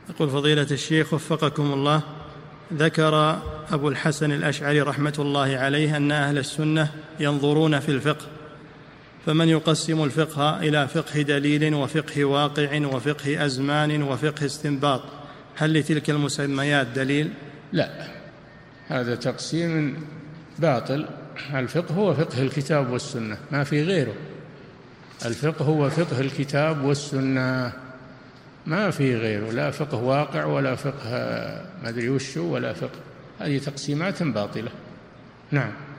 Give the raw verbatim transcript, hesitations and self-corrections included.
يقول فضيلة الشيخ وفقكم الله، ذكر أبو الحسن الأشعري رحمة الله عليه أن أهل السنة ينظرون في الفقه، فمن يقسم الفقه إلى فقه دليل وفقه واقع وفقه أزمان وفقه استنباط، هل لتلك المسميات دليل؟ لا، هذا تقسيم باطل. الفقه هو فقه الكتاب والسنة، ما في غيره. الفقه هو فقه الكتاب والسنة، ما في غيره، لا فقه واقع ولا فقه ما أدري وشو ولا فقه. هذه تقسيمات باطلة. نعم.